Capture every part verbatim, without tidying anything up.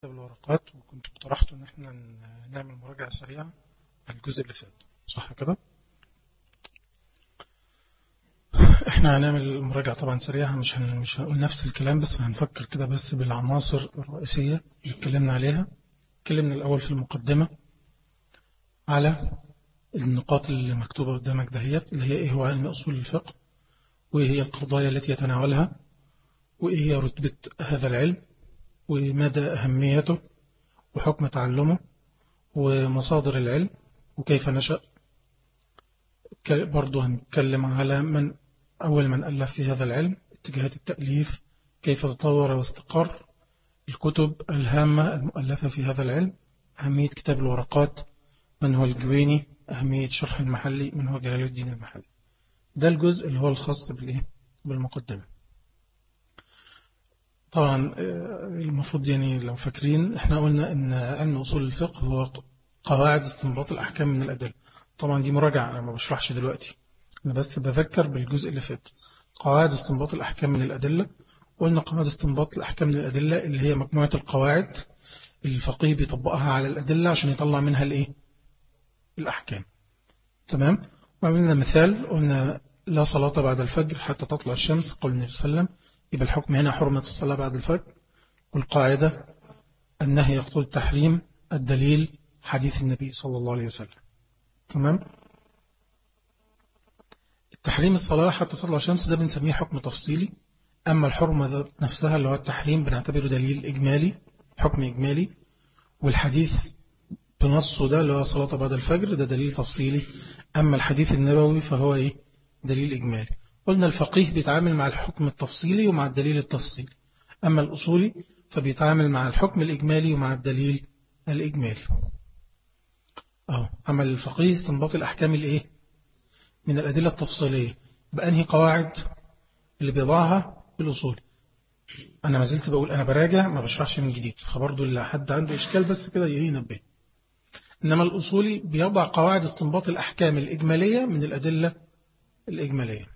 الورقات، وكنت اقترحت ان احنا نعمل مراجعة سريعة على الجزء اللي فات. صح كده؟ احنا هنعمل مراجعة طبعا سريعة، مش هن... مش هنقول نفس الكلام، بس هنفكر كده بس بالعناصر الرئيسية اللي اتكلمنا عليها. اتكلمنا الاول في المقدمة على النقاط اللي مكتوبة قدامك دهيت، اللي هي ايه هو علم اصول الفقه، وايه هي القضايا التي يتناولها، وايه هي رتبة هذا العلم، ومدى أهميته، وحكم تعلمه، ومصادر العلم، وكيف نشأ. برضو هنتكلم على من أول من ألف في هذا العلم، اتجاهات التأليف، كيف تطور واستقر، الكتب الهامة المؤلفة في هذا العلم، أهمية كتاب الورقات، من هو الجويني، أهمية شرح المحلي، من هو جلال الدين المحلي. ده الجزء اللي هو الخاص بالمقدمة. طبعا المفروض يعني لو فاكرين احنا قلنا ان علم أصول الفقه هو قواعد استنباط الأحكام من الأدلة. طبعا دي مراجعة، أنا ما بشرحش دلوقتي، أنا بس بذكر بالجزء اللي فات. قواعد استنباط الأحكام من الأدلة، قلنا قواعد استنباط الأحكام من الأدلة اللي هي مجموعة القواعد الفقيه بيطبقها على الأدلة عشان يطلع منها الإيه؟ الأحكام. تمام؟ وعملنا مثال، قلنا لا صلاة بعد الفجر حتى تطلع الشمس، قول النبي صلى الله عليه وسلم، يبقى الحكم هنا حرمة الصلاة بعد الفجر. والقاعدة النهي يقتضي التحريم، الدليل حديث النبي صلى الله عليه وسلم. تمام؟ تحريم الصلاة حتى تطلع الشمس ده بنسميه حكم تفصيلي، أما الحرمة نفسها اللي هو التحريم بنعتبره دليل إجمالي، حكم إجمالي. والحديث بنصه ده اللي هو صلاة بعد الفجر ده دليل تفصيلي، أما الحديث النبوي فهو إيه؟ دليل إجمالي. قلنا الفقيه بيتعامل مع الحكم التفصيلي ومع الدليل التفصيلي، أما الأصولي فبيتعامل مع الحكم الإجمالي ومع الدليل الإجمالي. أو عمل الفقيه استنباط الأحكام الإيه؟ من الأدلة التفصيلية بأنهي قواعد اللي بيضعها الأصول. أنا ما زلت بقول أنا براجع، ما بشرحش من جديد، فبرضو اللي حد عنده إشكال بس كده ينبه. إنما الأصولي بيضع قواعد استنباط الأحكام الإجمالية من الأدلة الإجمالية.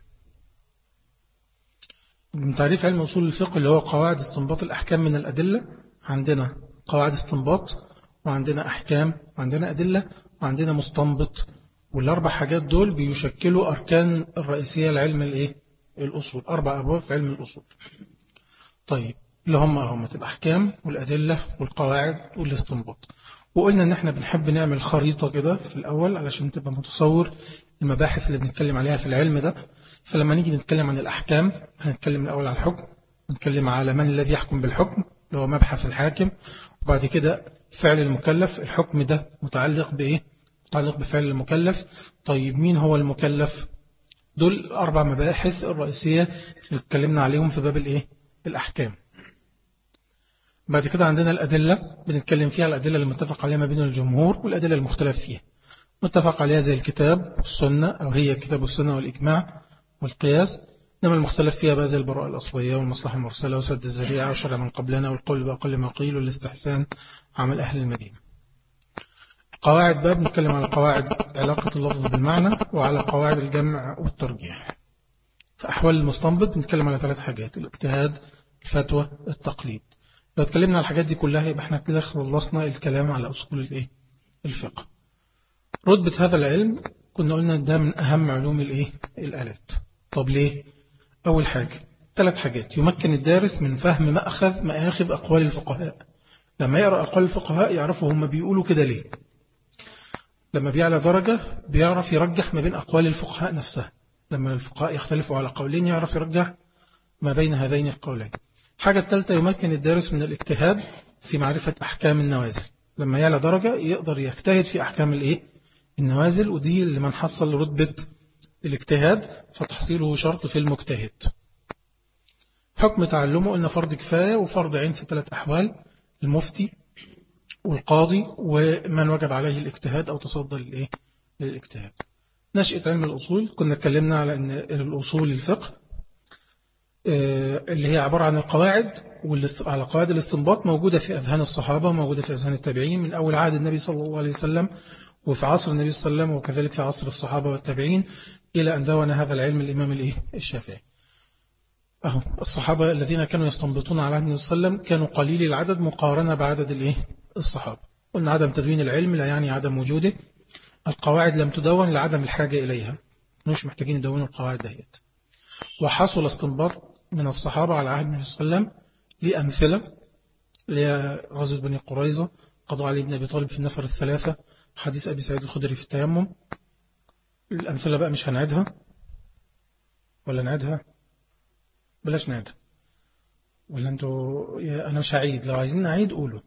من تعريف علم أصول الفقه اللي هو قواعد استنباط الأحكام من الأدلة، عندنا قواعد استنباط، وعندنا أحكام، وعندنا أدلة، وعندنا مستنبط. والأربع حاجات دول بيشكلوا أركان الرئيسية لعلم الإيه؟ الأصول. أربع أبواب في علم الأصول. طيب اللي هم هم الأحكام والأدلة والقواعد والاستنباط. وقلنا إن احنا بنحب نعمل خريطة كده في الأول علشان تبقى متصور المباحث اللي بنتكلم عليها في العلم ده. فلما نيجي نتكلم عن الأحكام هنتكلم الأول على الحكم، نتكلم على من الذي يحكم بالحكم اللي هو مبحث الحاكم، وبعد كده فعل المكلف. الحكم ده متعلق بإيه؟ متعلق بفعل المكلف. طيب مين هو المكلف؟ دول الأربع مباحث الرئيسية اللي اتكلمنا عليهم في باب الإيه؟ الأحكام. بعد كده عندنا الأدلة، بنتكلم فيها الأدلة اللي متفق عليها ما بين الجمهور والأدلة المختلف فيها. متفق عليها زي الكتاب والسنة، أو هي الكتاب والسنة والإجماع والقياس. إنما المختلف فيها بقى زي البراءة الأصلية والمصلحة المرسلة وسد الذريعة وشرع من قبلنا والقول بأقل ما قيل والاستحسان عمل أهل المدينة. قواعد بقى بنتكلم على قواعد علاقة اللفظ بالمعنى، وعلى قواعد الجمع والترجيح. في أحوال المستنبط بنتكلم على ثلاث حاجات: الاجتهاد، الفتوى، التقليد. لو اتكلمنا على الحاجات دي كلها يبقى احنا كده خلصنا الكلام على أصول الايه؟ الفقه. رتبة هذا العلم كنا قلنا ده من أهم علوم الايه؟ الآلات. طب ليه؟ أول حاجة ثلاث حاجات: يمكن الدارس من فهم مأخذ مآخذ أقوال الفقهاء. لما يقرأ أقوال الفقهاء يعرفوا هم بيقولوا كده ليه. لما بيعلى درجة بيعرف يرجح ما بين أقوال الفقهاء نفسها. لما الفقهاء يختلفوا على قولين يعرف يرجح ما بين هذين القولين. حاجة الثالثة: يمكن الدارس من الاجتهاد في معرفة أحكام النوازل. لما يعلى درجة يقدر يجتهد في أحكام الإيه؟ النوازل، ودي اللي من حصل رتبة الاجتهاد فتحصيله شرط في المجتهد. حكم تعلمه قلنا فرض كفاية وفرض عين في ثلاث أحوال: المفتي والقاضي ومن وجب عليه الاجتهاد أو تصدى للإيه؟ للاجتهاد. نشأة علم الأصول كنا اتكلمنا على أن الأصول الفقه اللي هي عبارة عن القواعد، وعلى قواعد الاستنباط موجودة في أذهان الصحابة، موجودة في أذهان التابعين من أول عهد النبي صلى الله عليه وسلم، وفي عصر النبي صلى الله عليه وسلم، وكذلك في عصر الصحابة والتابعين، إلى أن دون هذا العلم الإمام الإيه؟ الشافعي. أهو الصحابة الذين كانوا يستنبطون على النبي صلى الله عليه وسلم كانوا قليل العدد مقارنة بعدد الإيه؟ الصحابة. قلنا عدم تدوين العلم لا يعني عدم وجوده. القواعد لم تدون لعدم الحاجة إليها، مش محتاجين يدونوا القواعد دهيت. وحصل استنباط من الصحابة على عهد النبي صلى الله عليه وسلم لأمثلة لغزوة بني قريظة، قضاء علي بن أبي طالب في النفر الثلاثة، حديث أبي سعيد الخدري في التيمم. الأمثلة بقى مش هنعدها ولا نعدها؟ بلاش نعدها. ولا أنتوا أنا مش هعيد، لو عايزين نعيد قولوا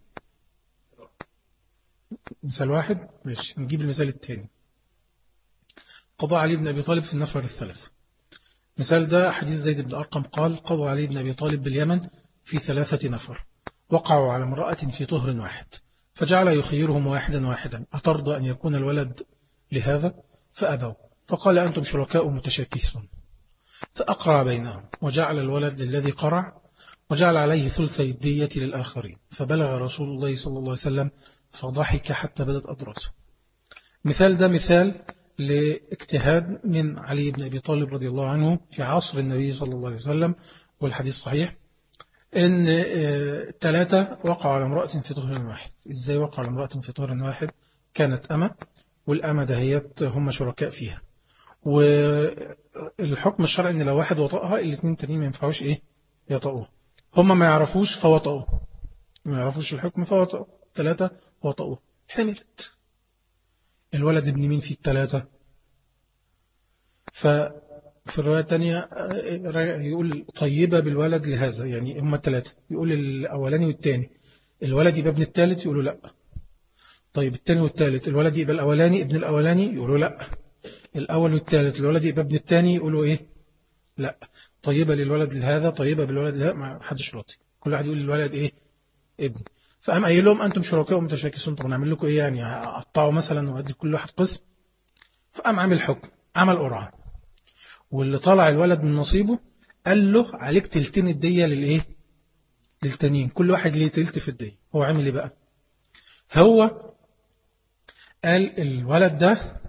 مثال واحد. مش نجيب المثال الثاني. قضاء علي بن أبي طالب في النفر الثلاثة. مثال ده حديث زيد بن أرقم قال قضى علي بن أبي طالب باليمن في ثلاثة نفر وقعوا على امرأة في طهر واحد فجعل يخيرهم واحدا واحدا أترضى أن يكون الولد لهذا؟ فأبوا، فقال أنتم شركاء متشاكسون، فأقرع بينهم وجعل الولد للذي قرع وجعل عليه ثلثي الدية للآخرين، فبلغ رسول الله صلى الله عليه وسلم فضحك حتى بدت أضراسه. مثال ده مثال لاجتهاد من علي بن أبي طالب رضي الله عنه في عصر النبي صلى الله عليه وسلم، والحديث صحيح إن ثلاثة وقعوا على امرأة في طهر واحد. إزاي وقعوا على امرأة في طهر واحد؟ كانت أمة، والأمة دهيت هم شركاء فيها، والحكم الشرعي إن لو واحد وطأها الاثنين تانيين ما ينفعوش إيه يطأوها. هم ما يعرفوش فوطأوه، ما يعرفوش الحكم فوطأوه. ثلاثة وطأوه، حملت. الولد ابن مين في الثلاثة؟ ففي الرواية الثانية يقول طيبة بالولد لهذا، يعني هم الثلاثة، يقول الأولاني والثاني الولد يبقى ابن الثالث، يقولوا لا. طيب الثاني والثالث الولد يبقى الأولاني ابن الأولاني، يقولوا لا. الأول والثالث الولد يبقى ابن الثاني، يقولوا إيه؟ لا. طيبة للولد لهذا، طيبة بالولد لهذا، ما حدش راضي، كل واحد يقول للولد إيه؟ ابن. فقام قايل لهم أنتم شركاء متشاكسون، طب نعمل لكم إيه يعني؟ هقطعوا مثلا وأدي كل واحد قسم؟ فقام عامل حكم، عمل قرعة، واللي طلع الولد من نصيبه قال له عليك تلتين الدية للإيه؟ للتانيين، كل واحد ليه تلت في الدية. هو عمل إيه بقى؟ هو قال الولد ده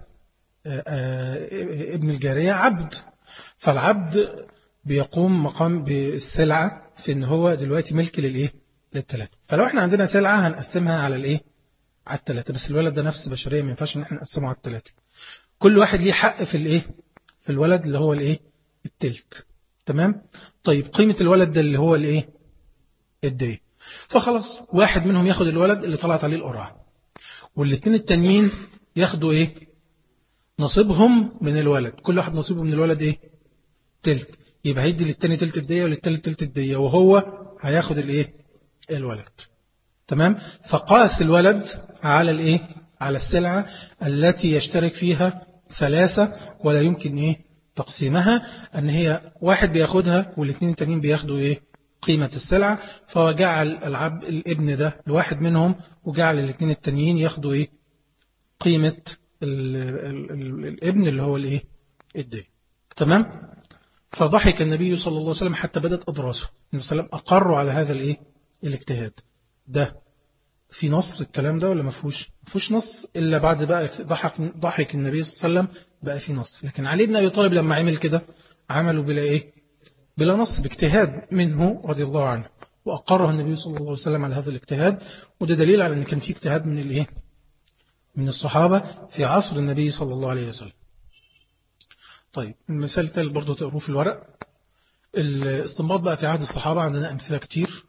ابن الجارية عبد، فالعبد بيقوم مقام بالسلعة في ان هو دلوقتي ملك للايه؟ للثلاثة. فلو احنا عندنا سلعة هنقسمها على الايه؟ على الثلاثة، بس الولد ده نفس بشرية ما ينفعش ان احنا نقسمه على الثلاثة. كل واحد ليه حق في الايه؟ في الولد اللي هو الايه؟ التلت. تمام؟ طيب قيمة الولد ده اللي هو الايه؟ الدية. فخلاص واحد منهم ياخد الولد اللي طلعت عليه القرعة، والاثنين التانيين ياخدوا ايه؟ نصيبهم من الولد، كل واحد نصيبه من الولد ايه؟ تلت. يبقى هيدي للتاني تلت الدية وللتالت تلت الدية، وهو هياخد الايه؟ الولد. تمام؟ فقاس الولد على الايه؟ على السلعة التي يشترك فيها ثلاثة ولا يمكن ايه؟ تقسيمها، ان هي واحد بياخدها والاثنين التانيين بياخدوا ايه؟ قيمة السلعة. فجعل العب الابن ده لواحد منهم، وجعل الاثنين التانيين ياخدوا ايه؟ قيمة ال ال ال الابن اللي هو الايه؟ الدين. تمام؟ فضحك النبي صلى الله عليه وسلم حتى بدت أضراسه. النبي صلى الله عليه وسلم أقروا على هذا الايه؟ الاجتهاد ده. في نص الكلام ده ولا ما فيهوش؟ ما فيهوش نص إلا بعد بقى ضحك ضحك النبي صلى الله عليه وسلم بقى في نص. لكن علي بن أبي طالب لما عمل كده عملوا بلا ايه؟ بلا نص، باجتهاد منه رضي الله عنه، وأقره النبي صلى الله عليه وسلم على هذا الاجتهاد. وده دليل على أن كان في اجتهاد من الايه؟ من الصحابة في عصر النبي صلى الله عليه وسلم. طيب المثال الثالث برضو تقروه في الورق. الاستنباط بقى في عهد الصحابة عندنا أمثلة كتير.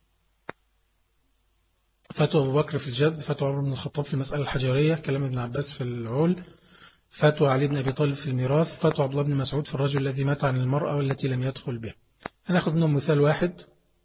فتوى أبو بكر في الجد، فتوى عمر بن الخطاب في المسألة الحجرية، كلام ابن عباس في العول، فتوى علي بن أبي طالب في الميراث، فتوى عبد الله بن مسعود في الرجل الذي مات عن المرأة والتي لم يدخل بها. هناخد منهم مثال واحد.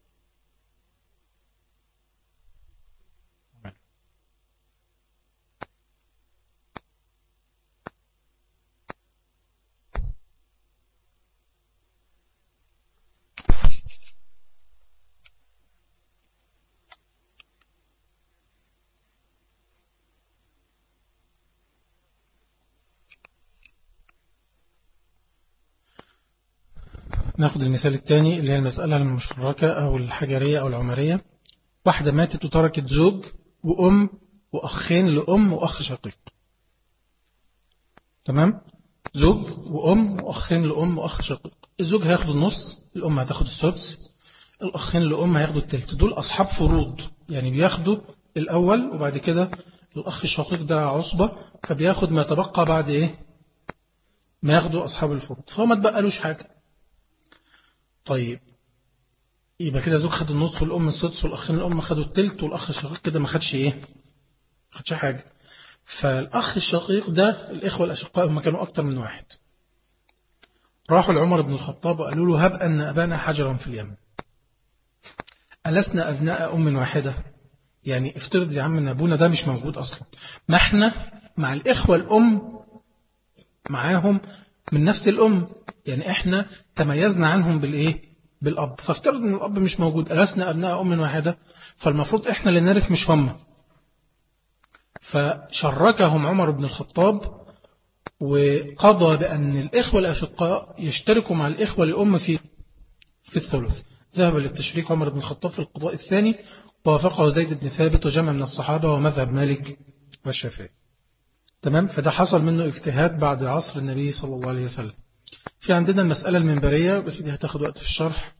ناخد المثال الثاني اللي هي المسألة المشتركة أو الحجرية أو العمرية. واحدة ماتت وتركت زوج وأم وأخين لأم وأخ شقيق. تمام؟ زوج وأم وأخين لأم وأخ شقيق. الزوج هياخد النص، الأم هتاخد السدس، الأخين لأم هياخدوا التلت. دول أصحاب فروض، يعني بياخدوا الأول، وبعد كده الأخ الشقيق ده عصبة فبياخد ما تبقى بعد إيه ما ياخدوا أصحاب الفروض، فهو ما تبقالوش حاجة. طيب يبقى كده زوج خد النص والأم السدس والأخين الأم خدوا التلت، والأخ الشقيق كده ما خدش إيه ما خدش حاجة. فالأخ الشقيق ده الإخوة الأشقاء هم كانوا أكتر من واحد، راحوا لعمر بن الخطاب وقالوا له هب أن أبانا حجرا في اليمن، ألسنا أبناء أم واحدة؟ يعني افترض يا عم أن أبونا ده مش موجود أصلا، ما احنا مع الإخوة الأم معاهم من نفس الأم، يعني احنا تميزنا عنهم بالإيه بالأب، فافترض أن الأب مش موجود، ألسنا أبناء أم واحدة؟ فالمفروض احنا اللي نرث مش هم. فشركهم عمر بن الخطاب وقضى بأن الإخوة الأشقاء يشتركوا مع الإخوة الأم في في الثلث. ذهب للتشريك عمر بن الخطاب في القضاء الثاني، ووافقه زيد بن ثابت وجمع من الصحابة ومذهب مالك والشافعي. تمام. فده حصل منه اجتهاد بعد عصر النبي صلى الله عليه وسلم. في عندنا المسألة المنبرية، بس دي هتاخد وقت في الشرح.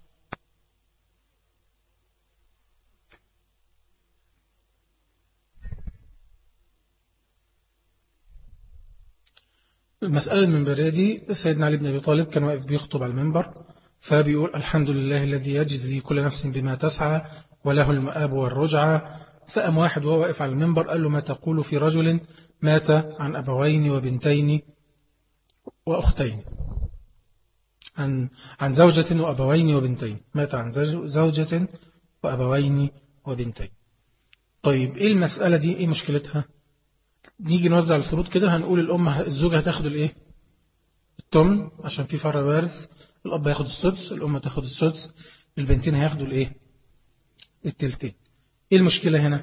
المسألة المنبرية دي سيدنا علي بن أبي طالب كان واقف بيخطب على المنبر، فبيقول الحمد لله الذي يجزي كل نفس بما تسعى وله المآب والرجعة. فأم واحد وهو واقف على المنبر قال له ما تقول في رجل مات عن أبوين وبنتين وأختين، عن عن زوجة وأبوين وبنتين، مات عن زوجة وأبوين وبنتين. طيب إيه المسألة دي؟ إيه مشكلتها؟ نيجي نوزع الفروض كده، هنقول الأم الزوجة هتاخد الإيه التمن عشان في فرع وارث، الأب هياخد السدس، الأم تاخد السدس، البنتين هياخدوا الإيه التلتين. إيه المشكلة هنا؟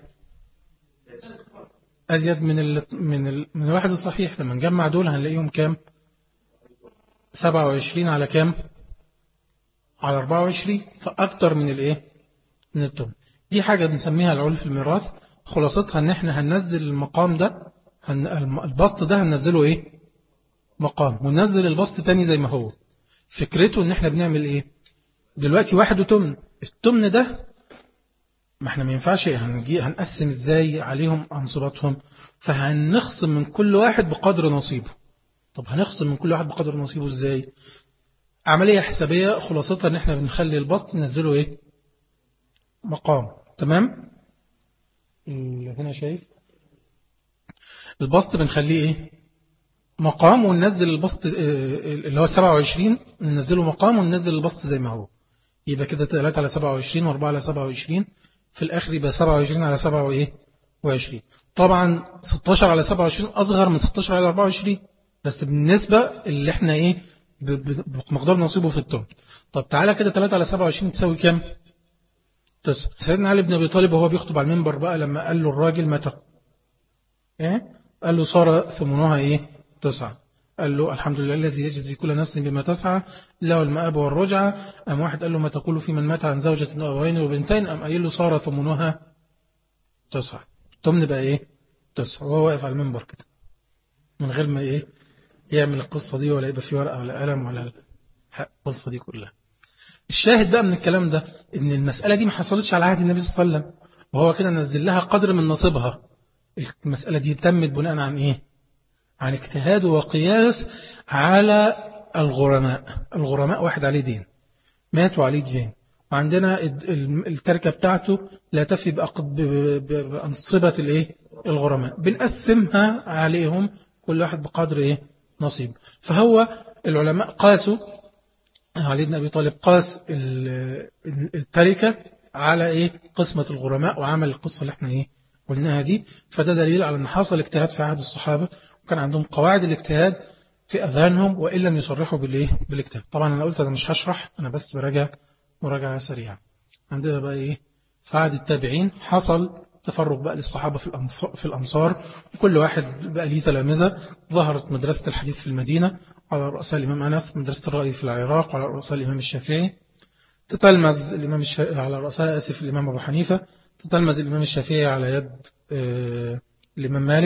أزيد من ال من ال من الواحد الصحيح. لما نجمع دول هنلاقيهم كام؟ سبعة وعشرين على كام؟ على أربعة وعشرين، فأكتر من الإيه من التمن. دي حاجة بنسميها العول في الميراث، خلاصتها ان احنا هننزل المقام ده، هن... البسط ده هننزله ايه مقام، وننزل البسط تاني زي ما هو. فكرته ان احنا بنعمل ايه دلوقتي؟ واحد وتمن، التمن ده ما احنا ما ينفعش هنجي هنقسم ازاي عليهم انصباتهم، فهنخصم من كل واحد بقدر نصيبه. طب هنخصم من كل واحد بقدر نصيبه ازاي؟ عملية حسابية خلاصتها ان احنا بنخلي البسط ننزله ايه مقام. تمام. هنا شايف البسط بنخليه ايه مقام، وننزل البسط اللي هو سبعة وعشرين ننزله مقام، وننزل البسط زي ما هو. يبقى كده ثلاثة على سبعة وعشرين و4 على سبعة وعشرين، في الآخر يبقى سبعة وعشرين على سبعة وعشرين. طبعا ستاشر على سبعة وعشرين أصغر من ستاشر على أربعة وعشرين، بس بالنسبة اللي احنا ايه بمقدار نصيبه في التمن. طب تعالى كده ثلاثة على سبعة وعشرين تساوي كام؟ تسعة. سيدنا علي بن أبي طالب وهو بيخطب على المنبر بقى لما قال له الراجل متى إيه؟ قال له صار ثمنها إيه تسعة. قال له الحمد لله الذي يجزي كل نفس بما تسعى له المآب والرجعة. أم واحد قال له ما تقول في من مات عن زوجة وأبوين وبنتين؟ أم قايل له صار ثمنها تسعة. تمن بقى إيه تسعة، وهو واقف على المنبر كده من غير ما إيه يعمل القصة دي، ولا يبقى في ورقة ولا قلم ولا القصة دي كلها. الشاهد بقى من الكلام ده ان المسألة دي ما حصلتش على عهد النبي صلى الله عليه وسلم، وهو كده نزل لها قدر من نصيبها. المسألة دي تمت بناء عن ايه عن اجتهاد وقياس على الغرماء. الغرماء واحد عليه دين مات وعليه دين، وعندنا التركة بتاعته لا تفي بأنصبة الايه الغرماء، بنقسمها عليهم كل واحد بقدر ايه نصيب. فهو العلماء قاسوا علي بن أبي طالب قاس التركة على إيه قسمة الغرماء، وعمل القصة اللي احنا إيه قلناها دي. فده دليل على أن حصل اجتهاد في عهد الصحابة، وكان عندهم قواعد الاجتهاد في أذهانهم وإن لم يصرحوا بالإيه بالاجتهاد. طبعا أنا قلت أنا مش هشرح، أنا بس براجع مراجعة سريعة. عندنا بقى إيه في عهد التابعين حصل تفرق بقى للصحابة في الأمصار، وكل واحد بقى ليه تلامذة. ظهرت مدرسة الحديث في المدينة على رؤساء الإمام أنس، مدرسة الرأي في العراق على رؤساء الإمام الشافعي، تتلمذ الإمام الشافعي على رؤساء آسف الإمام أبو حنيفة، تتلمذ الإمام الشافعي على يد آه الإمام مالك،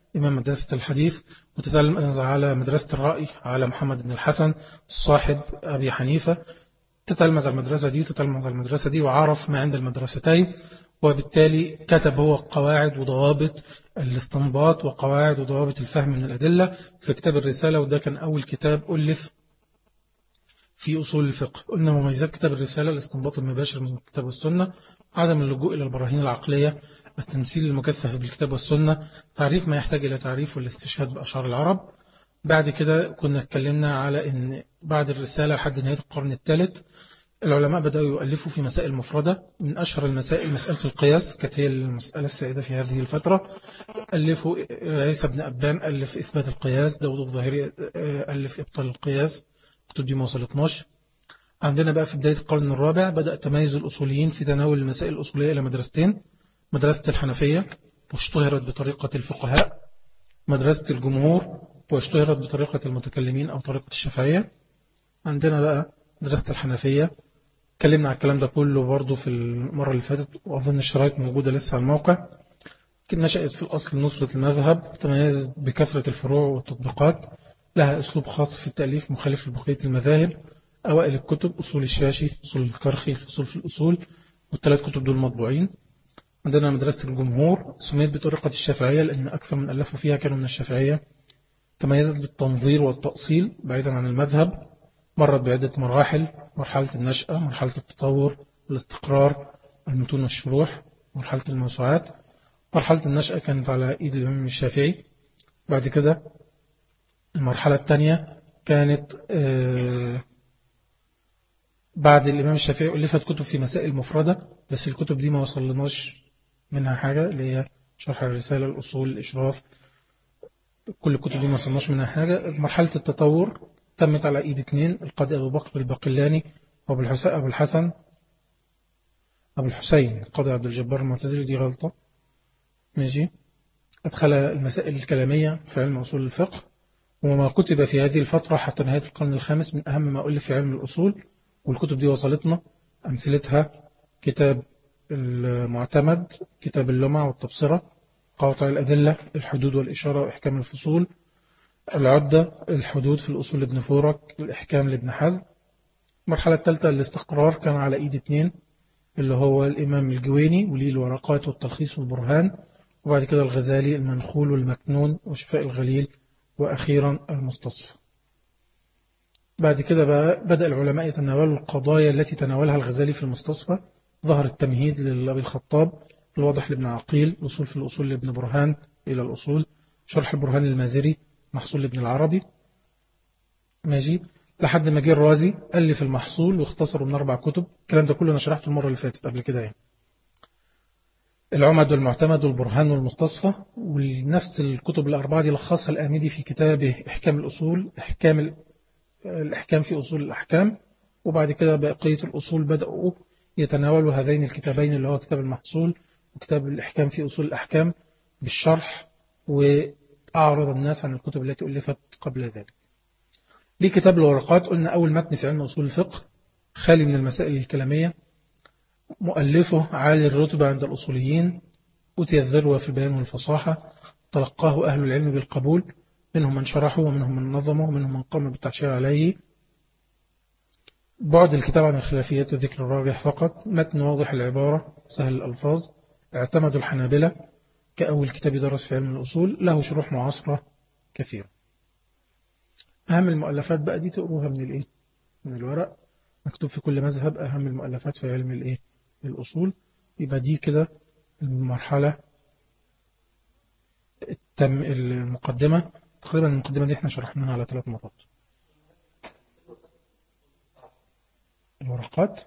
إمام مدرسة الحديث، وتتلمذ على مدرسة الرأي على محمد بن الحسن صاحب أبي حنيفة. تتلمذ على المدرسة دي وتتلمذ على المدرسة دي، وعرف ما عند المدرستين، وبالتالي كتب هو قواعد وضوابط الاستنباط وقواعد وضوابط الفهم من الأدلة في كتاب الرسالة، وده كان أول كتاب ألف في أصول الفقه. قلنا مميزات كتاب الرسالة: الاستنباط المباشر من الكتاب والسنة، عدم اللجوء إلى البراهين العقلية، التمثيل المكثف بالكتاب والسنة، تعريف ما يحتاج إلى تعريف والاستشهاد بأشعار العرب. بعد كده كنا اتكلمنا على أن بعد الرسالة لحد نهاية القرن الثالث العلماء بدأوا يؤلفوا في مسائل مفردة. من أشهر المسائل مسألة القياس، كانت هي المسألة السائدة في هذه الفترة. ألفوا عيسى بن أبان ألف إثبات القياس، داود الظاهري ألف إبطال القياس، كتب دي ما وصلتناش. عندنا بقى في بداية القرن الرابع بدأ تميز الأصوليين في تناول المسائل الأصولية إلى مدرستين: مدرسة الحنفية واشتهرت بطريقة الفقهاء، مدرسة الجمهور واشتهرت بطريقة المتكلمين أو طريقة الشافعية. عندنا بقى مدرسة الحنفية، اتكلمنا على الكلام ده كله برضو في المرة اللي فاتت، وأظن الشرايط موجودة لسه على الموقع. نشأت في الأصل نصرة المذهب، تميزت بكثرة الفروع والتطبيقات، لها أسلوب خاص في التأليف مخالف لبقية المذاهب. أوائل الكتب أصول الشاشي، أصول الكرخي، الفصول في الأصول، والثلاث كتب دول مطبوعين. عندنا مدرسة الجمهور، سميت بطريقة الشافعية لأن أكثر من ألفوا فيها كانوا من الشافعية. تميزت بالتنظير والتأصيل بعيدا عن المذهب، مرت بعدة مراحل: مرحلة النشأة، مرحلة التطور، الاستقرار، المتون والشروح، مرحلة الموسوعات. مرحلة النشأة كانت على إيد الإمام الشافعي. بعد كده المرحلة الثانية كانت بعد الإمام الشافعي ألفت كتب في مسائل مفردة، بس الكتب دي ما وصلناش منها حاجة، اللي هي شرح الرسالة، الأصول، الإشراف، كل الكتب دي ما وصلناش منها حاجة. مرحلة التطور تمت على إيد اثنين: القاضي أبو بكر الباقلاني وأبو الحسن أبو الحسن أبو الحسين القاضي عبد الجبار المعتزلي. دي غلطة، ماشي. أدخل المسائل الكلامية في علم أصول الفقه، وما كتب في هذه الفترة حتى نهاية القرن الخامس من أهم ما ألف في علم الأصول، والكتب دي وصلتنا. أمثلتها كتاب المعتمد، كتاب اللمع والتبصرة، قواطع الأدلة، الحدود والإشارة وإحكام الفصول، العدة، الحدود في الأصول لابن فورك، الإحكام لابن حزم. المرحلة الثالثة الاستقرار، كان على إيد اثنين، اللي هو الإمام الجويني وليه الورقات والتلخيص والبرهان، وبعد كده الغزالي المنخول والمكنون وشفاء الغليل، وأخيرا المستصفى. بعد كده بقى بدأ العلماء يتناولوا القضايا التي تناولها الغزالي في المستصفى. ظهر التمهيد للأبي الخطاب، الواضح لابن عقيل، الأصول في الأصول لابن برهان إلى الأصول، شرح البرهان المازري، محصول لابن العربي، ماشي، لحد ما جه الرازي ألف المحصول واختصروا من أربع كتب. الكلام ده كله أنا شرحته المرة اللي فاتت قبل كده يعني. العمد والمعتمد والبرهان والمستصفى، ونفس الكتب الأربعة دي لخصها الآمدي في كتابه إحكام الأصول، إحكام الإحكام في أصول الأحكام. وبعد كده بقية الأصول بدأوا يتناولوا هذين الكتابين، اللي هو كتاب المحصول وكتاب الإحكام في أصول الأحكام بالشرح، وأعرض الناس عن الكتب التي ألفت قبل ذلك. ليه كتاب الورقات؟ قلنا أول متن في علم أصول الفقه خالي من المسائل الكلامية، مؤلفه عالي الرتبة عند الأصوليين، أتي الذروة في البيان والفصاحة، تلقاه أهل العلم بالقبول، منهم من شرحه ومنهم من نظمه ومنهم من قام بالتعشير عليه. بعد الكتاب عن الخلافيات وذكر الراجح فقط، متن واضح العبارة سهل الألفاظ. اعتمد الحنابلة كأول كتاب يدرس في علم الأصول، له شروح معاصرة كثيرة. أهم المؤلفات بقى دي تقروها من الإيه؟ من الورق، مكتوب في كل مذهب أهم المؤلفات في علم الإيه؟ الأصول. يبقى دي كده المرحلة التم المقدمة. تقريبا المقدمة دي احنا شرحناها على ثلاث مرات. الورقات،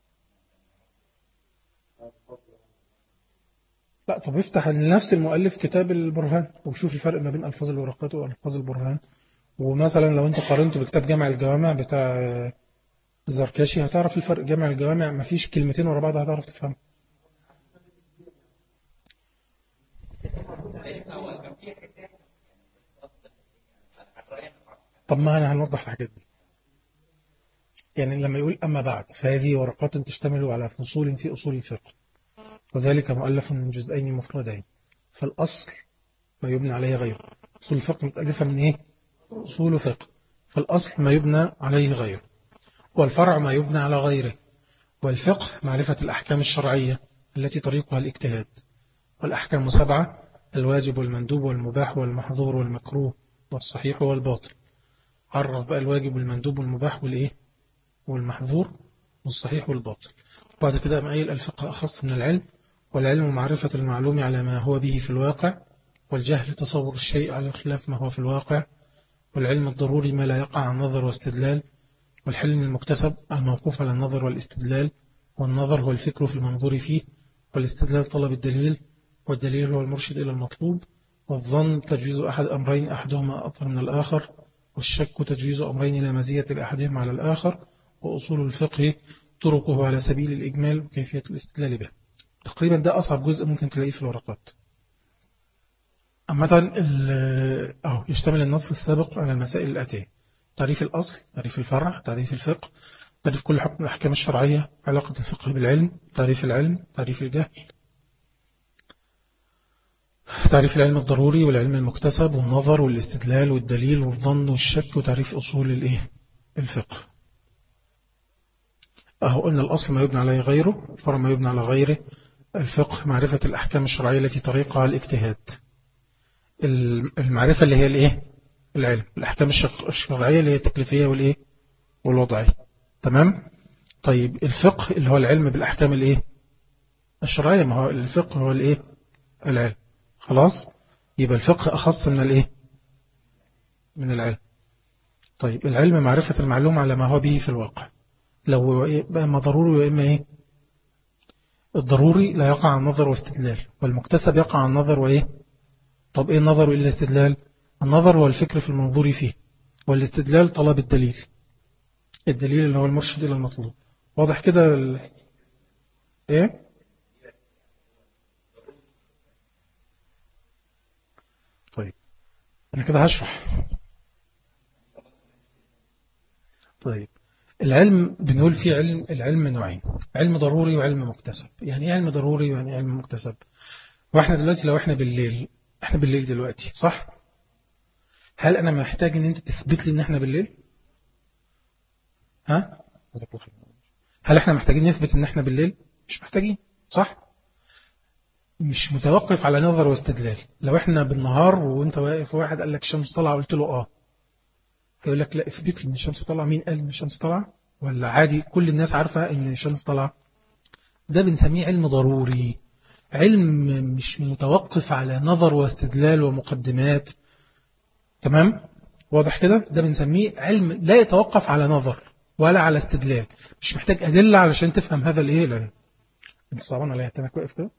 لا طب افتح لنفس المؤلف كتاب البرهان وشوف الفرق ما بين ألفاظ الورقات وألفاظ البرهان. ومثلا لو انت قارنته بكتاب جامع الجوامع بتاع الزركشي هتعرف الفرق. جامع الجوامع ما فيش كلمتين ورا بعض هتعرف تفهم. طب ما أنا هنوضح الحاجات دي. يعني لما يقول أما بعد فهذه ورقات تشتمل على فصول في أصول الفقه، وذلك مؤلف من جزئين مفردين. فالأصل ما يبنى عليه غيره. أصول الفقه متألفة من إيه؟ أصول فقه. فالأصل ما يبنى عليه غيره، والفرع ما يبنى على غيره. والفقه معرفة الأحكام الشرعية التي طريقها الاجتهاد. والأحكام سبعة: الواجب والمندوب والمباح والمحظور والمكروه والصحيح والباطل. عرف بقى الواجب والمندوب والمباح والإيه والمحظور والصحيح والباطل. بعد كده قام قايل: الفقه أخص من العلم، والعلم معرفة المعلوم على ما هو به في الواقع، والجهل تصور الشيء على خلاف ما هو في الواقع، والعلم الضروري ما لا يقع عن نظر واستدلال، والحلم المكتسب الموقوف على النظر والاستدلال، والنظر هو الفكر في المنظور فيه، والاستدلال طلب الدليل، والدليل هو المرشد إلى المطلوب، والظن تجويز أحد أمرين أحدهما أطهر من الآخر، والشك تجويز أمرين لا مزية لأحدهما على الآخر، وأصول الفقه طرقه على سبيل الإجمال وكيفية الاستدلال به. تقريبا ده أصعب جزء ممكن تلاقيه في الورقات. عامة أو يشتمل النص السابق على المسائل الآتية: تعريف الأصل، تعريف الفرع، تعريف الفقه، تعريف كل حكم من الأحكام الشرعية، علاقة الفقه بالعلم، تعريف العلم، تعريف الجهل، تعريف العلم الضروري والعلم المكتسب والنظر والاستدلال والدليل والظن والشك، وتعريف أصول الإيه؟ الفقه. أهو قلنا الأصل ما يبنى عليه غيره، الفرع ما يبنى على غيره، الفقه معرفة الأحكام الشرعية التي طريقها الاجتهاد، المعرفة اللي هي الإيه؟ العلم، الأحكام الشرعية اللي هي التكليفية والإيه؟ والوضعية. تمام؟ طيب الفقه اللي هو العلم بالأحكام الإيه؟ الشرعية. ما هو الفقه هو الإيه؟ العلم. خلاص؟ يبقى الفقه أخص من الإيه؟ من العلم. طيب العلم معرفة المعلوم على ما هو به في الواقع. لو بقى ما ضروري وإما إيه؟ الضروري لا يقع عن نظر واستدلال، والمكتسب يقع عن نظر وإيه؟ طب إيه النظر وإيه الاستدلال؟ النظر هو الفكر في المنظور فيه، والاستدلال طلب الدليل، الدليل اللي هو المرشد إلى المطلوب. واضح كده ال... إيه؟ طيب أنا كده هشرح. طيب العلم بنقول فيه علم، العلم نوعين: علم ضروري وعلم مكتسب. يعني ايه علم ضروري ويعني ايه علم مكتسب؟ واحنا دلوقتي لو احنا بالليل، احنا بالليل دلوقتي صح؟ هل انا محتاج ان انت تثبت لي ان احنا بالليل؟ ها؟ هل احنا محتاجين نثبت ان احنا بالليل؟ مش محتاجين، صح؟ مش متوقف على نظر واستدلال. لو احنا بالنهار وانت واقف وواحد قال لك الشمس طالعه قلت له اه، هيقول لك لا اثبت لي ان الشمس طالعه. مين قال ان الشمس طالعه؟ ولا عادي كل الناس عارفه ان الشمس طالعه؟ ده بنسميه علم ضروري، علم مش متوقف على نظر واستدلال ومقدمات. تمام؟ واضح كده؟ ده بنسميه علم لا يتوقف على نظر ولا على استدلال، مش محتاج أدلة علشان تفهم هذا الايه العلم. انت صعبان عليها تنك واقف كده.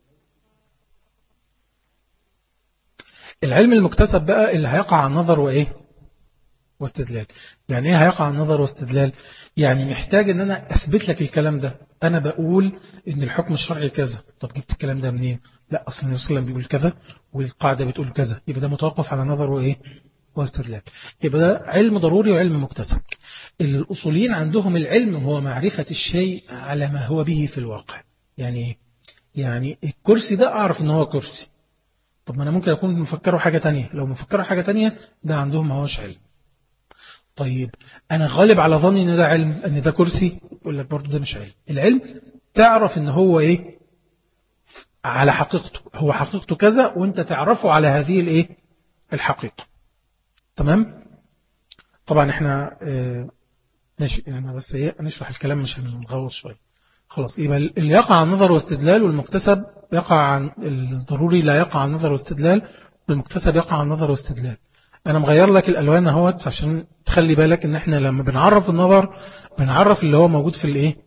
العلم المكتسب بقى اللي هيقع عن نظر وايه واستدلال. يعني ايه هيقع عن نظر واستدلال؟ يعني محتاج ان انا اثبت لك الكلام ده. انا بقول ان الحكم الشرعي كذا، طب جبت الكلام ده منين؟ لا اصلا النبي صلى الله عليه وسلم بيقول كذا والقاعده بتقول كذا، يبقى ده متوقف على نظر وايه واستدلال. يبقى ده علم ضروري وعلم مكتسب. الاصوليين عندهم العلم هو معرفه الشيء على ما هو به في الواقع. يعني ايه؟ يعني الكرسي ده اعرف ان هو كرسي، طب ما انا ممكن اكون مفكره حاجه تانية. لو مفكره حاجه تانية ده عندهم ما هوش علم. طيب أنا غالب على ظني أن ده علم، أن ده كرسي، يقول لك برضه ده مش علم. العلم تعرف أن هو إيه على حقيقته، هو حقيقته كذا وأنت تعرفه على هذه الإيه الحقيقة. تمام؟ طبعا إحنا آه ماشي يعني، بس إيه نشرح الكلام مش هنغوص شوية. خلاص يبقى اللي يقع عن نظر واستدلال، والمكتسب يقع عن الضروري لا يقع عن نظر واستدلال، والمكتسب يقع عن نظر واستدلال. أنا مغير لك الألوان اهوت عشان تخلي بالك إن إحنا لما بنعرف النظر بنعرف اللي هو موجود في الإيه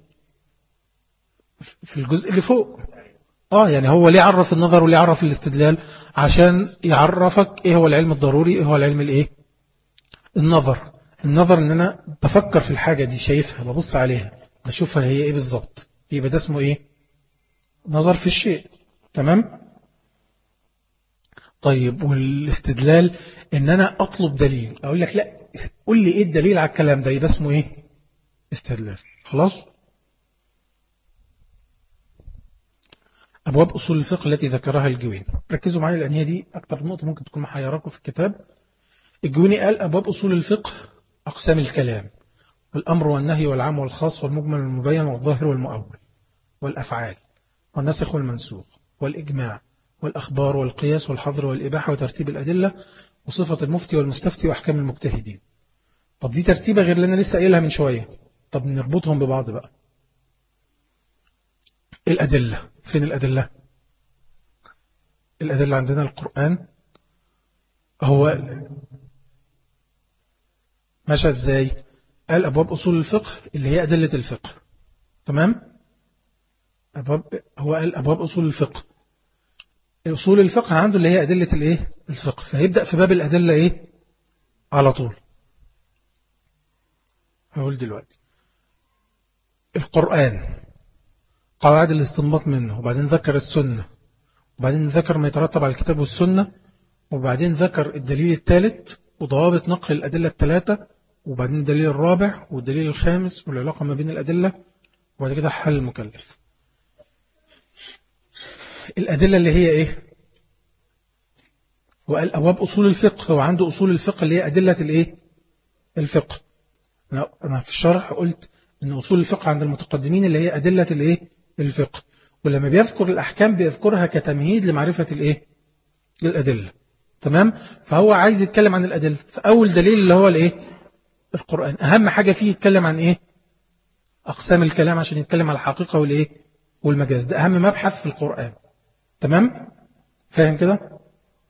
في الجزء اللي فوق. آه يعني هو ليه عرف النظر وليه عرف الاستدلال؟ عشان يعرفك إيه هو العلم الضروري، إيه هو العلم الإيه النظر. النظر إن أنا بفكر في الحاجة دي، شايفها، ببص عليها، بشوفها هي إيه بالظبط، يبقى ده اسمه إيه نظر في الشيء. تمام؟ طيب والاستدلال ان انا اطلب دليل، اقول لك لا قول لي ايه الدليل على الكلام ده، يبقى اسمه ايه استدلال. خلاص أبواب أصول الفقه التي ذكرها الجويني. ركزوا معي لأن هي دي أكتر نقطة ممكن تكون محيراكم في الكتاب. الجويني قال أبواب أصول الفقه أقسام الكلام، والأمر والنهي والعام والخاص والمجمل والمبين والظاهر والمؤول، والأفعال والنسخ والمنسوخ، والإجماع والأخبار والقياس والحظر والإباحة وترتيب الأدلة وصفة المفتي والمستفتي وأحكام المجتهدين. طب دي ترتيبة غير اللي أنا لسه قايلها من شوية. طب نربطهم ببعض بقى. الأدلة، فين الأدلة؟ الأدلة عندنا القرآن. هو ماشى ازاي؟ قال أبواب أصول الفقه اللي هي أدلة الفقه. تمام؟ أبواب، هو قال أبواب أصول الفقه. أصول الفقه عنده اللي هي أدلة الإيه؟ الفقه. فهيبدأ في باب الأدلة إيه؟ على طول. هقول دلوقتي القرآن قواعد الاستنباط منه، وبعدين ذكر السنة، وبعدين ذكر ما يترتب على الكتاب والسنة، وبعدين ذكر الدليل الثالث وضوابط نقل الأدلة الثلاثة، وبعدين الدليل الرابع والدليل الخامس والعلاقة ما بين الأدلة، وبعد كده حل المكلف. الأدلة اللي هي إيه؟ وقال أبواب أصول الفقه. هو عنده أصول الفقه اللي هي أدلة الإيه؟ الفقه. أنا في الشرح قلت أن أصول الفقه عند المتقدمين اللي هي أدلة الإيه؟ الفقه. ولما بيذكر الأحكام بيذكرها كتمهيد لمعرفة الإيه؟ الأدلة. تمام؟ فهو عايز يتكلم عن الأدلة. فأول دليل اللي هو الإيه؟ القرآن. أهم حاجة فيه يتكلم عن إيه؟ أقسام الكلام عشان يتكلم على الحقيقة والإيه؟ والمجاز. ده أهم مبحث في القرآن. تمام؟ فاهم كده؟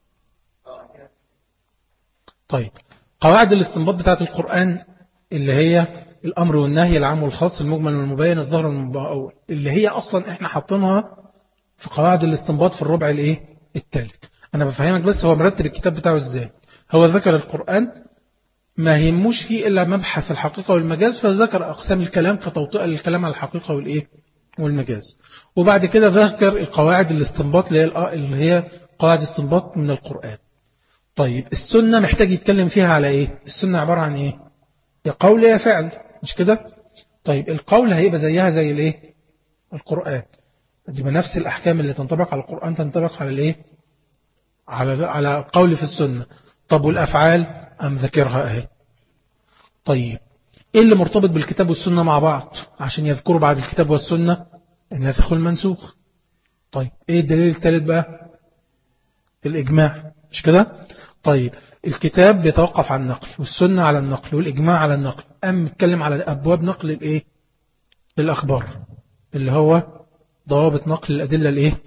طيب، قواعد الاستنباط بتاعت القرآن اللي هي الأمر والنهي العام والخاص المجمل والمبين الظاهر والمؤول، اللي هي أصلا إحنا حاطينها في قواعد الاستنباط في الربع الإيه؟ الثالث. أنا بفهمك بس هو مرتب الكتاب بتاعه إزاي. هو ذكر القرآن ما يهموش فيه إلا مبحث الحقيقة والمجاز، فذكر أقسام الكلام كتوطئة للكلام على الحقيقة والإيه؟ والمجاز. وبعد كده ذكر القواعد الاستنباط اللي هي قواعد استنباط من القرآن. طيب السنة محتاج يتكلم فيها على إيه؟ السنة عبارة عن إيه؟ يا قول يا فعل، مش كده؟ طيب القول هيبقى زيها زي الإيه؟ القرآن. دي بنفس الأحكام اللي تنطبق على القرآن تنطبق على الإيه؟ على على القول في السنة. طب والأفعال أم ذكرها أهي. طيب إيه اللي مرتبط بالكتاب والسنة مع بعض عشان يذكروا بعد الكتاب والسنة؟ الناسخ والمنسوخ. طيب إيه الدليل الثالث بقى؟ الإجماع، مش كده؟ طيب الكتاب بيتوقف على النقل، والسنة على النقل، والإجماع على النقل. أم نتكلم على أبواب نقل الإيه؟ الأخبار، اللي هو ضوابط نقل الأدلة الإيه؟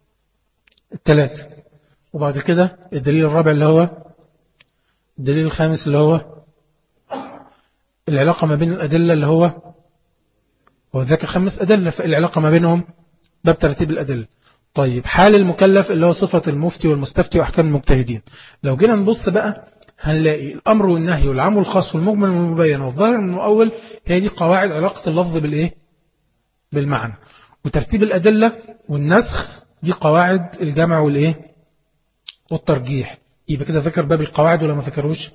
الثلاثة. وبعد كده الدليل الرابع اللي هو الدليل الخامس اللي هو العلاقة ما بين الأدلة، اللي هو هو ذكر خمس أدلة، فالعلاقة ما بينهم باب ترتيب الأدلة. طيب حال المكلف اللي هو صفة المفتي والمستفتي وأحكام المجتهدين. لو جينا نبص بقى هنلاقي الأمر والنهي والعام والخاص والمجمل والمبين والظاهر المؤول، هي دي قواعد علاقة اللفظ بالإيه؟ بالمعنى. وترتيب الأدلة والنسخ دي قواعد الجمع والإيه؟ والترجيح. يبقى كده ذكر باب القواعد ولا ما ذكروش؟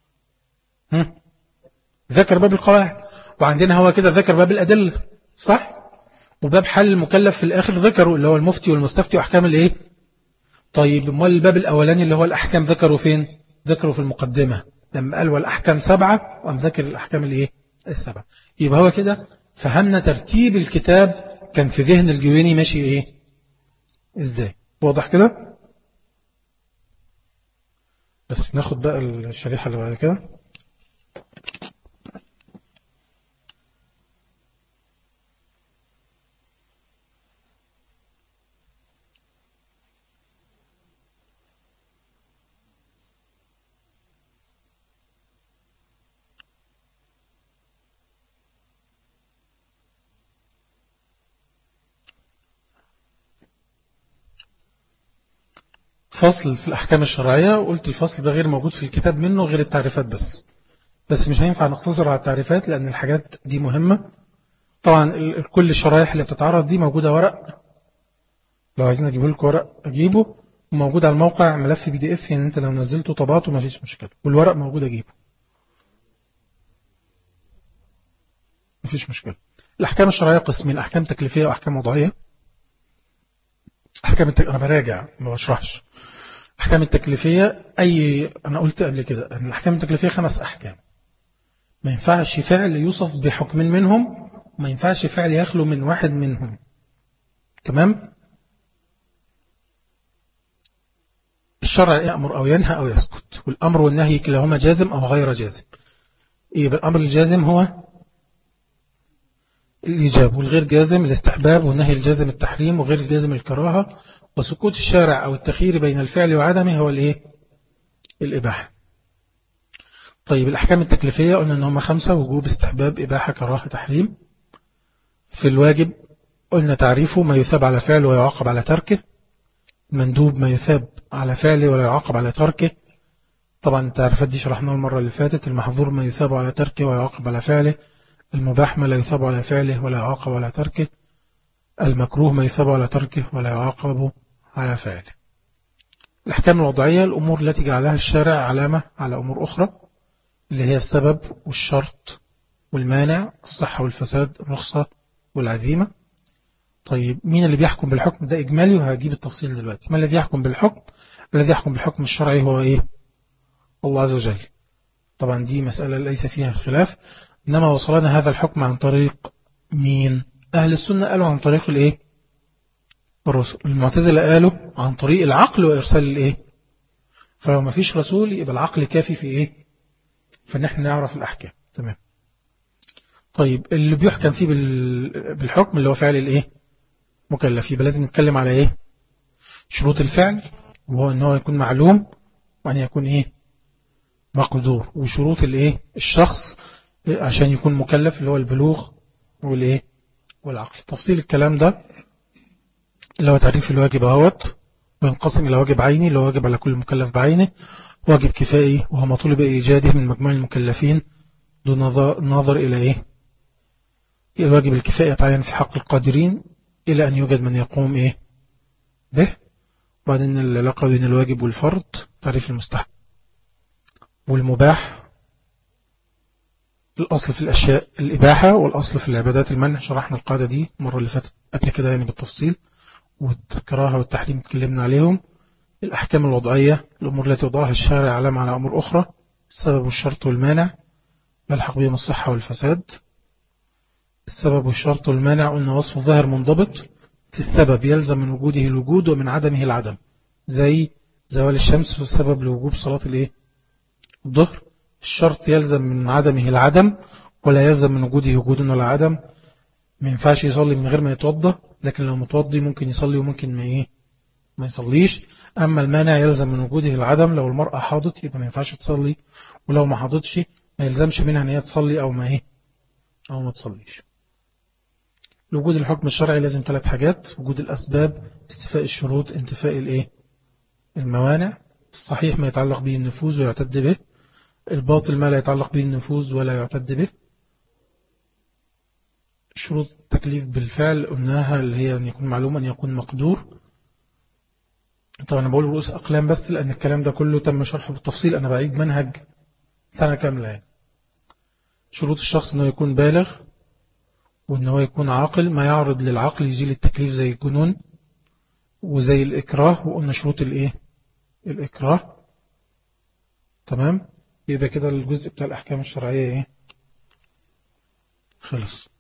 هم؟ ذكر باب القواعد. وعندنا هو كده ذكر باب الأدلة، صح؟ وباب حل المكلف في الآخر ذكروا اللي هو المفتي والمستفتي وأحكام الإيه؟ طيب امال الباب الأولاني اللي هو الأحكام ذكروا فين؟ ذكروا في المقدمة لما قال والأحكام سبعة، وأم ذكر الأحكام الإيه؟ السبعة. يبقى هو كده فهمنا ترتيب الكتاب كان في ذهن الجويني ماشي إيه؟ إزاي؟ واضح كده؟ بس ناخد بقى الشريحة اللي بعد كده. فصل في الأحكام الشرعية، وقلت الفصل ده غير موجود في الكتاب منه غير التعريفات بس. بس مش هينفع نقتصر على التعريفات لأن الحاجات دي مهمة. طبعا كل الشرايح اللي بتتعرض دي موجودة ورق، لو عايزين أجيبه لك ورق أجيبه، وموجود على الموقع ملف بي دي اف، يعني أنت لو نزلته طبعته ما فيش مشكلة، والورق موجود أجيبه ما فيش مشكلة. الأحكام الشرعية قسمين: أحكام تكليفية وأحكام وضعية. أحكام التك... أنا براجع ما بشرحش. أحكام التكليفية أي أنا قلت قبل كده أن الأحكام التكليفية خمس أحكام. ما ينفعش فعل يوصف بحكم منهم، وما ينفعش فعل يخلو من واحد منهم. تمام. الشرع يأمر أو ينهى أو يسكت، والأمر والنهي كلاهما جازم أو غير جازم. إيه بالأمر الجازم هو الإيجاب، والغير جازم الاستحباب، والنهي الجازم التحريم، وغير الجازم الكراهة، وسكوت الشارع أو التخيير بين الفعل وعدمه هو الإيه؟ الإباحة. طيب الأحكام التكليفية قلنا أن هم خمسة: وجوب، استحباب، إباحة، كراهة، تحريم. في الواجب قلنا تعريفه: ما يثاب على فعله ويعاقب على تركه. مندوب: ما يثاب على فعله ولا يعاقب على تركه. طبعا التعريفات دي شرحناها المرة اللي فاتت. المحظور: ما يثاب على تركه ويعاقب على فعله. المباح: ما لا يثاب على فعله ولا يعاقب على تركه. المكروه: ما يثاب على تركه ولا يعاقب على فعله. الأحكام الوضعية: الأمور التي جعلها الشارع علامة على أمور أخرى، اللي هي السبب والشرط والمانع، الصحة والفساد، الرخصة والعزيمة. طيب مين اللي بيحكم بالحكم؟ ده إجمالي وهجيب التفصيل دلوقتي. ما الذي يحكم بالحكم؟ الذي يحكم بالحكم الشرعي هو إيه؟ الله عز وجل. طبعا دي مسألة ليس فيها خلاف. إنما وصلنا هذا الحكم عن طريق مين؟ أهل السنة قالوا عن طريق الإيه؟ الرسل. المعتزلة قالوا عن طريق العقل وإرسال الإيه؟ فلو ما فيش رسول يبقى العقل كافي في إيه؟ فإن احنا نعرف الأحكام. تمام. طيب اللي بيحكم فيه بالحكم اللي هو فعل الإيه؟ مكلف. يبقى لازم نتكلم على إيه؟ شروط الفعل، وهو أنه يكون معلوم، وأن يكون إيه؟ مقدور. وشروط الإيه؟ الشخص عشان يكون مكلف اللي هو البلوغ والإيه؟ والعقل. تفصيل الكلام ده اللي هو تعريف الواجب اهوت، وينقسم إلى واجب عيني اللي هو واجب على كل مكلف بعينه، واجب كفائي وهو مطلوب إيجاده من مجموع المكلفين دون نظر إلى إيه؟ الواجب الكفائي يتعين في حق القادرين إلى أن يوجد من يقوم إيه؟ به. وبعدين العلاقة بين الواجب والفرض، تعريف المستحب والمباح. الأصل في الأشياء الإباحة، والأصل في العبادات المنع. شرحنا القاعدة دي المرة اللي فاتت قبل كده يعني بالتفصيل. والكراهة والتحريم تكلمنا عليهم. الأحكام الوضعية: الأمور التي وضعها الشارع علامة على أمور أخرى، السبب والشرط والمانع، يلحق بهم الصحة والفساد. السبب والشرط والمانع قلنا وصف الظاهر منضبط. في السبب يلزم من وجوده الوجود ومن عدمه العدم، زي زوال الشمس والسبب لوجوب صلاة الإيه؟ الظهر. الشرط يلزم من عدمه العدم، ولا يلزم من وجوده وجود ولا عدم. ما ينفعش يصلي من غير ما يتوضى، لكن لو متوضي ممكن يصلي وممكن ما إيه؟ ما يصليش. أما المانع يلزم من وجوده العدم. لو المرأة حاضت يبقى ما ينفعش تصلي، ولو ما حاضتش ما يلزمش منها أن هي تصلي أو ما إيه؟ أو ما تصليش. لوجود الحكم الشرعي لازم ثلاث حاجات: وجود الأسباب، استيفاء الشروط، انتفاء الإيه؟ الموانع. الصحيح ما يتعلق به النفوذ ويعتد به، الباطل ما لا يتعلق به النفوذ ولا يعتد به. شروط التكليف بالفعل قلناها اللي هي أن يكون معلوم، أن يكون مقدور. طبعا أنا بقول رؤوس أقلام بس لأن الكلام ده كله تم شرحه بالتفصيل، أنا بعيد منهج سنة كاملة يعني. شروط الشخص أنه يكون بالغ، وأنه يكون عاقل. ما يعرض للعقل يزيل التكليف زي الجنون وزي الإكراه. وقلنا شروط الإيه؟ الإكراه. تمام. يبقى كده الجزء بتاع الأحكام الشرعية إيه؟ خلص.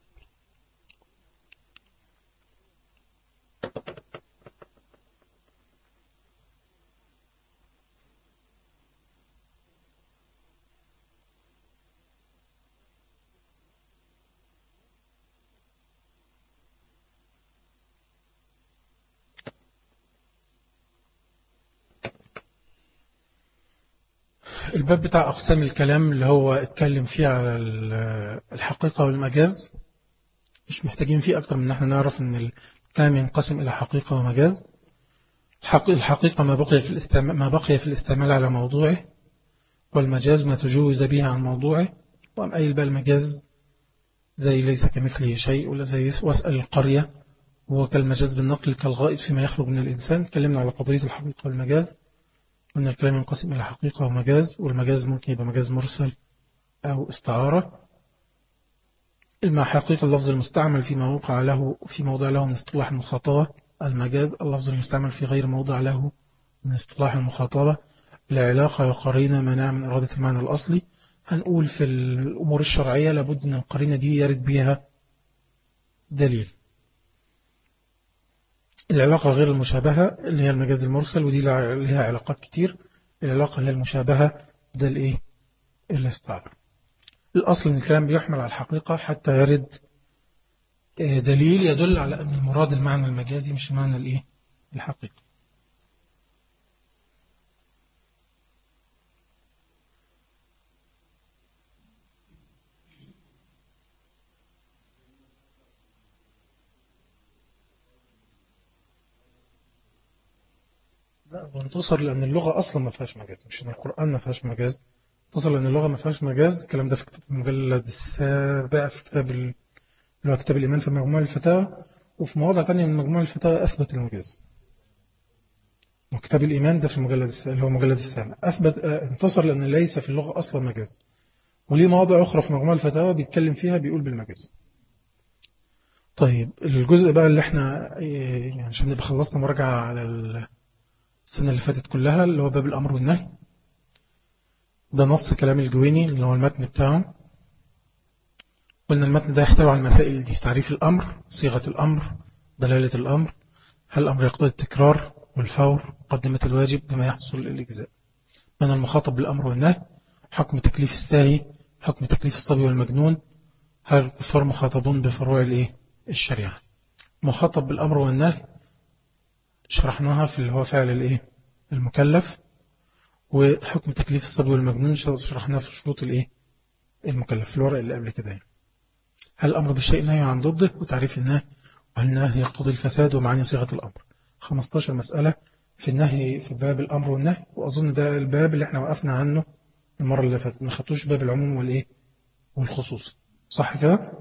الباب بتاع أقسام الكلام اللي هو اتكلم فيه على الحقيقة والمجاز، مش محتاجين فيه أكتر من ان احنا نعرف أن الكلام ينقسم إلى حقيقة ومجاز. الحقيقة ما بقي في الاستعمال, ما بقي في الاستعمال على موضوعه، والمجاز ما تجوز به عن موضوعه. وأم أي بقى المجاز زي ليس كمثله شيء، ولا زي واسأل القرية، هو كالمجاز بالنقل كالغائب فيما يخرج من الإنسان. تكلمنا على قضية الحقيقة والمجاز، أن الكلام ينقسم إلى حقيقة ومجاز، والمجاز ممكن يبقى مجاز مرسل أو استعارة. المع حقيقة اللفظ المستعمل في موقع له في موضع له من اصطلاح المخاطبة المجاز اللفظ المستعمل في غير موضع له من اصطلاح المخاطبة، العلاقة والقرينة مانعة من إرادة المعنى الأصلي. هنقول في الأمور الشرعية لابد أن القرينة دي يرد بها دليل. العلاقة غير المشابهة اللي هي المجاز المرسل، ودي لها علاقات كتير. العلاقة هي المشابهة، ده الإيه الاستعارة. الأصل أن الكلام بيحمل على الحقيقة حتى يرد دليل يدل على أن المراد المعنى المجازي مش المعنى الإيه الحقيقي. لا، بنتصر لأن اللغة أصلا ما فيهاش مجاز، مش أن القرآن ما فيهاش مجاز. بنتصر لأن اللغة ما فيهاش مجاز. الكلام ده في كتاب المجلد السابع في كتاب اللي هو كتاب الإيمان في مجموع الفتاوى، وفي مواضع تانية من مجموع الفتاوى أثبت المجاز. وكتاب الإيمان ده في المجلد اللي هو مجلد السابع أثبت انتصر لأن ليس في اللغة أصلا مجاز. وليه مواضع أخرى في مجموع الفتاوى بيتكلم فيها بيقول بالمجاز. طيب الجزء بقى اللي احنا يعني عشان نبقى خلصنا مراجعة على السنة اللي فاتت كلها، اللي هو باب الأمر والنهي. ده نص كلام الجويني اللي هو المتن بتاعه. قلنا المتن ده يحتوي على المسائل دي: تعريف الأمر، صيغة الأمر، دلالة الأمر، هل الأمر يقتضي التكرار والفور، مقدمة الواجب بما يحصل الإجزاء، من المخاطب بالأمر والنهي، حكم تكليف الساهي، حكم تكليف الصبي والمجنون، هل الكفار مخاطبون بفروع الإيه الشريعة. مخاطب بالأمر والنهي شرحناها في اللي هو فعل الإيه المكلف، وحكم تكليف الصبي والمجنون شرحناها في شروط الإيه المكلف في الورق اللي قبل كده. هل الأمر بالشيء نهي عن ضده، وتعريف النهي، وهل النهي يقتضي الفساد، ومعاني صيغة الأمر. خمستاشر مسألة في النهي في باب الأمر والنهي، وأظن ده الباب اللي احنا وقفنا عنه المرة اللي فاتت، ما خدتوش باب العموم والإيه والخصوص، صح كده؟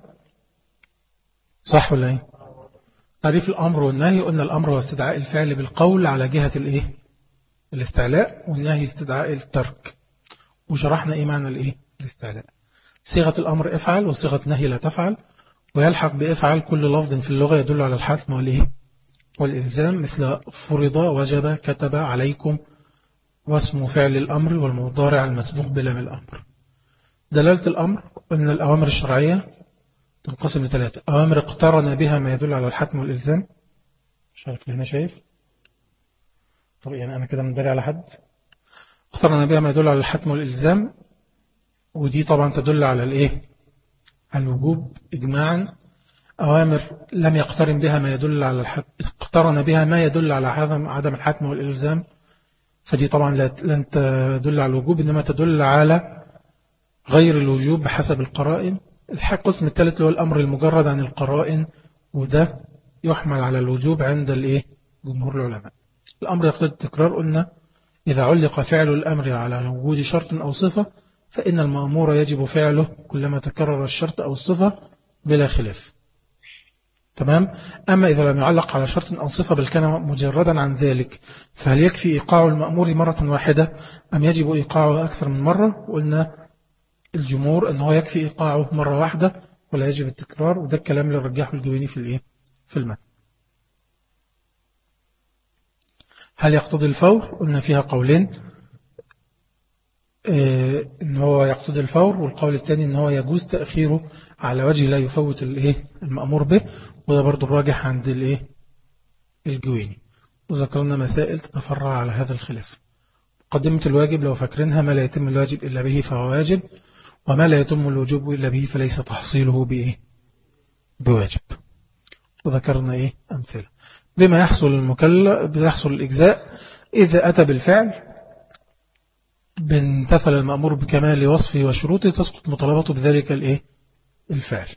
صح ولا إيه؟ تعريف الأمر والنهي، قلنا الأمر هو استدعاء الفعل بالقول على جهة الإيه الاستعلاء، والنهي استدعاء الترك، وشرحنا إيه معنى الإيه الاستعلاء. صيغة الأمر افعل، وصيغة نهي لا تفعل، ويلحق بافعل كل لفظ في اللغة يدل على الحتم والإيه والإلزام، مثل فرض، وجب، كتب، عليكم، واسم فعل الأمر والمضارع المسبوق بلام الأمر. دلالة الأمر قلنا الأوامر الشرعية تنقسم لثلاثة: أوامر اقترن بها ما يدل على الحتم والإلزام. مش عارف اللي هنا شايف، طب يعني أنا كده مداري على حد. اقترن بها ما يدل على الحتم والإلزام، ودي طبعا تدل على الإيه على الوجوب إجماعا. أوامر لم يقترن بها ما يدل على الحتم، اقترن بها ما يدل على عدم الحتم والإلزام، فدي طبعا لن تدل على الوجوب، إنما تدل على غير الوجوب بحسب القرائن. القسم الثالث اللي هو الأمر المجرد عن القرائن، وده يحمل على الوجوب عند الإيه جمهور العلماء. الأمر يقتضي التكرار، قلنا إذا علق فعل الأمر على وجود شرط أو صفة فإن المأمور يجب فعله كلما تكرر الشرط أو الصفة بلا خلاف. تمام. أما إذا لم يعلق على شرط أو صفة بل كان مجردا عن ذلك، فهل يكفي إيقاع المأمور مرة واحدة أم يجب إيقاعه أكثر من مرة؟ قلنا الجمهور أنه يكفي إيقاعه مرة واحدة ولا يجب التكرار، وده الكلام اللي رجحه الجويني في الإيه في المتن. هل يقتضي الفور؟ قلنا فيها قولين، إيه إن هو يقتضي الفور، والقول الثاني إن هو يجوز تأخيره على وجه لا يفوت الإيه المأمور به، وده برضو الراجح عند الإيه الجويني. وذكرنا مسائل تتفرع على هذا الخلاف. مقدمة الواجب لو فاكرينها: ما لا يتم الواجب إلا به فهو واجب، وما لا يتم الوجوب إلا به فليس تحصيله بإيه بواجب. وذكرنا إيه أمثلة بما يحصل المكلف بيحصل الإجزاء إذا أتى بالفعل بامتثل المأمور بكمال وصفه وشروطه تسقط مطالبته بذلك الإيه الفعل.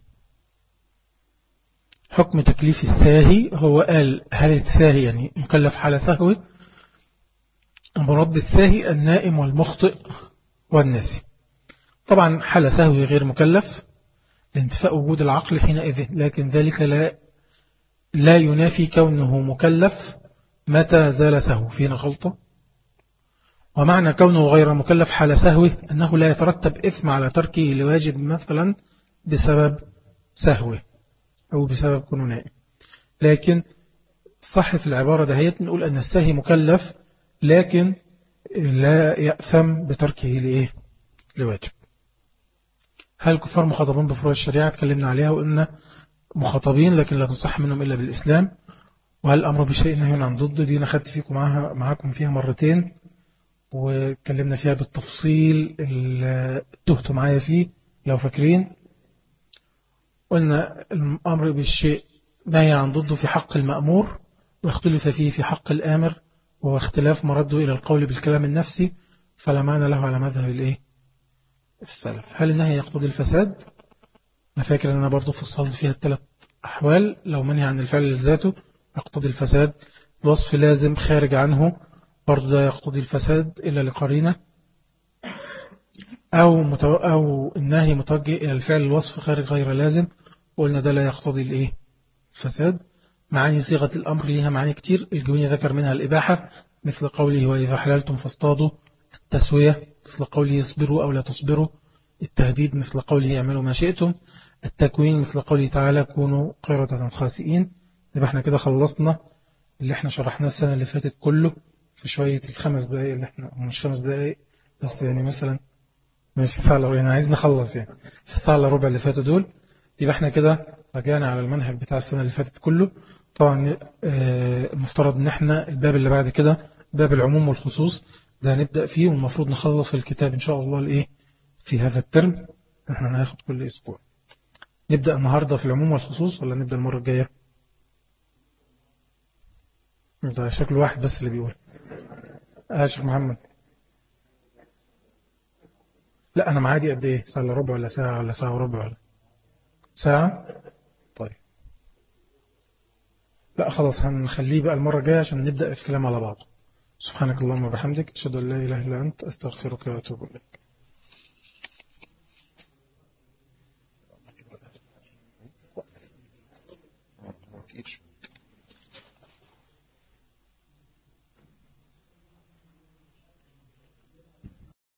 حكم تكليف الساهي، هو قال هل الساهي يعني مكلف حال سهوه؟ المراد بالساهي النائم والمخطئ والناسي. طبعا حال سهوه غير مكلف لانتفاء وجود العقل حينئذ، لكن ذلك لا لا ينافي كونه مكلف متى زال سهو. فينا غلطة. ومعنى كونه غير مكلف حال سهوه أنه لا يترتب إثم على تركه لواجب مثلا بسبب سهوه أو بسبب كونه نائم، لكن الصح في العبارة دهيت نقول أن الساهي مكلف لكن لا يأثم بتركه لإيه لواجب. هل الكفار مخاطبون بفروع الشريعة؟ اتكلمنا عليها وقلنا مخاطبين لكن لا تصح منهم إلا بالإسلام. وهل الأمر بشيء نهي عن ضده؟ دي أنا خدت فيكم معها معاكم فيها مرتين واتكلمنا فيها بالتفصيل اللي تهتوا معايا فيه لو فاكرين. قلنا الأمر بالشيء نهي عن ضده في حق المأمور واختلف فيه في حق الآمر، وهو اختلاف مرده إلى القول بالكلام النفسي فلا معنى له على مذهب الإيه السلف. هل النهي يقتضي الفساد؟ أنا فاكر أن أنا برضو فصلت فيها الثلاث أحوال. لو منهي عن الفعل لذاته يقتضي الفساد، الوصف لازم خارج عنه برضو ده يقتضي الفساد إلا لقرينة، أو, متو... أو النهي متوجه إلى الفعل الوصف خارج غير لازم، وقلنا ده لا يقتضي الإيه الفساد. معاني صيغة الأمر لها معاني كتير، الجويني ذكر منها الإباحة مثل قوله وإذا حللتم فاصطادوا، التسوية مثل قوله يصبروا أو لا تصبروا، التهديد مثل قوله اعملوا ما شئتم، التكوين مثل قوله تعالى كونوا قردة خاسئين. يبقى احنا كده خلصنا اللي احنا شرحناه السنة اللي فاتت كله في شوية الخمس دقائق اللي احنا مش خمس دقائق بس يعني مثلا مش ساعة الا يعني عايز نخلص يعني في الساعة الا ربع اللي فاتوا دول. يبقى احنا كده رجعنا على المنهج بتاع السنة اللي فاتت كله. طبعا المفترض ان احنا الباب اللي بعد كده باب العموم والخصوص ده هنبدأ فيه، والمفروض نخلص الكتاب ان شاء الله الايه في هذا الترم. احنا هناخد كل اسبوع. نبدأ النهاردة في العموم والخصوص ولا نبدأ المرة الجاية؟ ده شكل واحد بس اللي بيقول. اه شيخ محمد. لا انا معادي قد ايه؟ ساعة الا ربع ولا ساعة ولا ساعة وربع ولا ساعة؟ طيب لا خلاص هنخليه بقى المرة الجاية عشان نبدأ الكلام على بعض. سبحانك اللهم وبحمدك أشهد أن لا إله إلا أنت أستغفرك وأتوب إليك.